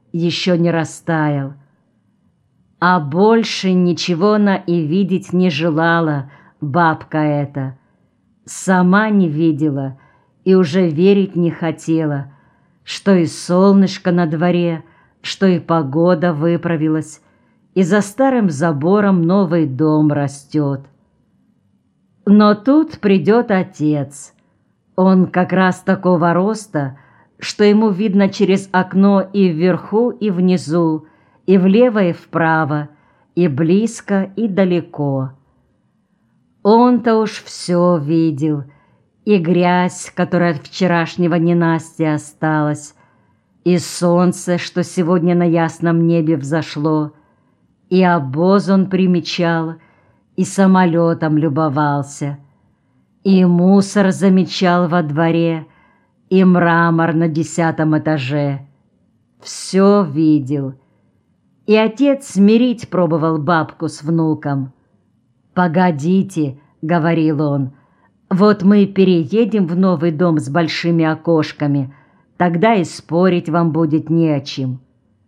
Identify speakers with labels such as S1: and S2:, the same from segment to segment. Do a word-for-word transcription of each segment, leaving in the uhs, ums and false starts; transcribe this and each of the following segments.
S1: еще не растаял. А больше ничего она и видеть не желала, бабка эта. Сама не видела и уже верить не хотела, что и солнышко на дворе, что и погода выправилась, и за старым забором новый дом растет. Но тут придет отец. Он как раз такого роста, что ему видно через окно и вверху, и внизу, и влево, и вправо, и близко, и далеко. Он-то уж все видел, и грязь, которая от вчерашнего ненастья осталась, и солнце, что сегодня на ясном небе взошло, и обоз он примечал, и самолетом любовался, и мусор замечал во дворе, и мрамор на десятом этаже. Все видел. И отец смирить пробовал бабку с внуком. «Погодите», — говорил он, — «вот мы переедем в новый дом с большими окошками, тогда и спорить вам будет не о чем».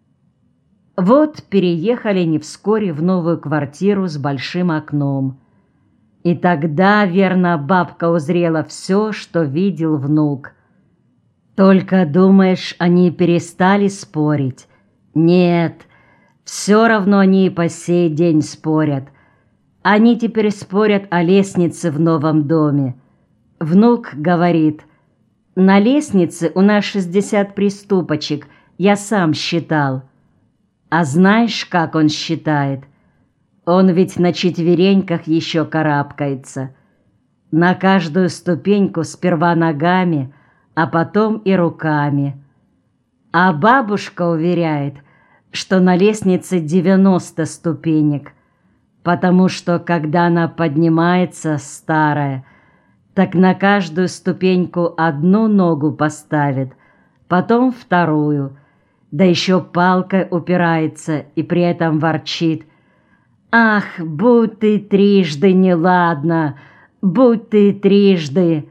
S1: Вот переехали не вскоре в новую квартиру с большим окном. И тогда, верно, бабка узрела все, что видел внук. Только, думаешь, они перестали спорить? Нет, все равно они и по сей день спорят. Они теперь спорят о лестнице в новом доме. Внук говорит: «На лестнице у нас шестьдесят приступочек, я сам считал». А знаешь, как он считает? Он ведь на четвереньках еще карабкается. На каждую ступеньку сперва ногами, а потом и руками. А бабушка уверяет, что на лестнице девяносто ступенек, потому что, когда она поднимается, старая, так на каждую ступеньку одну ногу поставит, потом вторую, да еще палкой упирается и при этом ворчит: «Ах, будь ты трижды неладна, будь ты трижды!»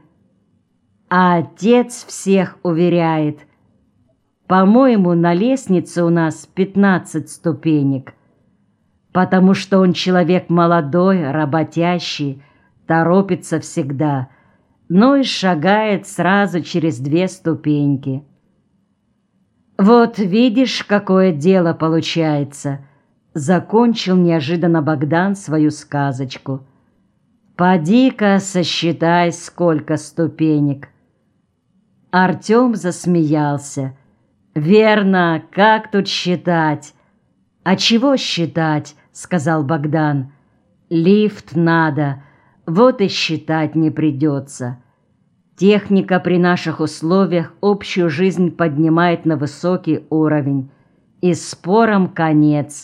S1: А отец всех уверяет: «По-моему, на лестнице у нас пятнадцать ступенек», потому что он человек молодой, работящий, торопится всегда, но и шагает сразу через две ступеньки. «Вот видишь, какое дело получается», — закончил неожиданно Богдан свою сказочку. «Поди-ка сосчитай, сколько ступенек». Артем засмеялся. «Верно, как тут считать?» «А чего считать?» — сказал Богдан. «Лифт надо, вот и считать не придется. Техника при наших условиях общую жизнь поднимает на высокий уровень, и спорам конец.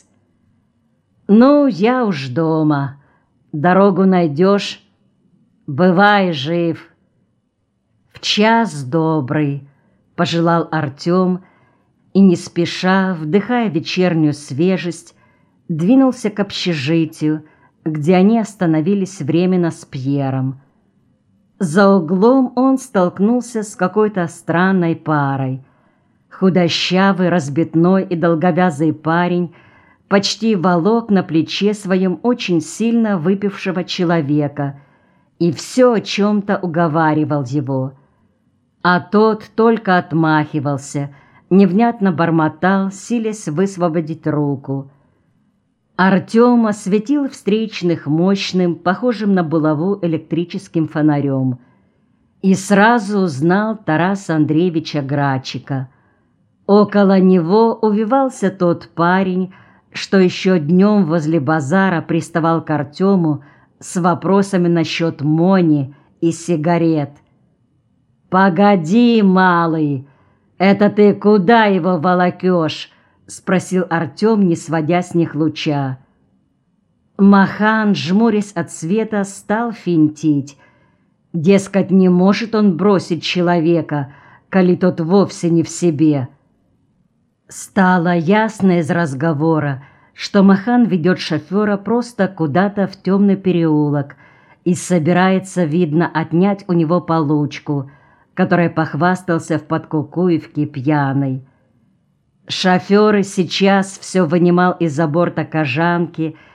S1: Ну, я уж дома. Дорогу найдешь? Бывай жив». «В час добрый», — пожелал Артем, и, не спеша, вдыхая вечернюю свежесть, двинулся к общежитию, где они остановились временно с Пьером. За углом он столкнулся с какой-то странной парой. Худощавый, разбитной и долговязый парень почти волок на плече своем очень сильно выпившего человека и все о чем-то уговаривал его. А тот только отмахивался, невнятно бормотал, силясь высвободить руку. Артем осветил встречных мощным, похожим на булаву электрическим фонарем, и сразу узнал Тараса Андреевича Грачика. Около него увивался тот парень, что еще днем возле базара приставал к Артему с вопросами насчет мони и сигарет. «Погоди, малый, это ты куда его волокешь?» — спросил Артем, не сводя с них луча. Махан, жмурясь от света, стал финтить. Дескать, не может он бросить человека, коли тот вовсе не в себе. Стало ясно из разговора, что Махан ведет шофера просто куда-то в темный переулок и собирается, видно, отнять у него получку, которой похвастался в Подкукуевке пьяный. Шофер сейчас все вынимал из-за борта кожанки,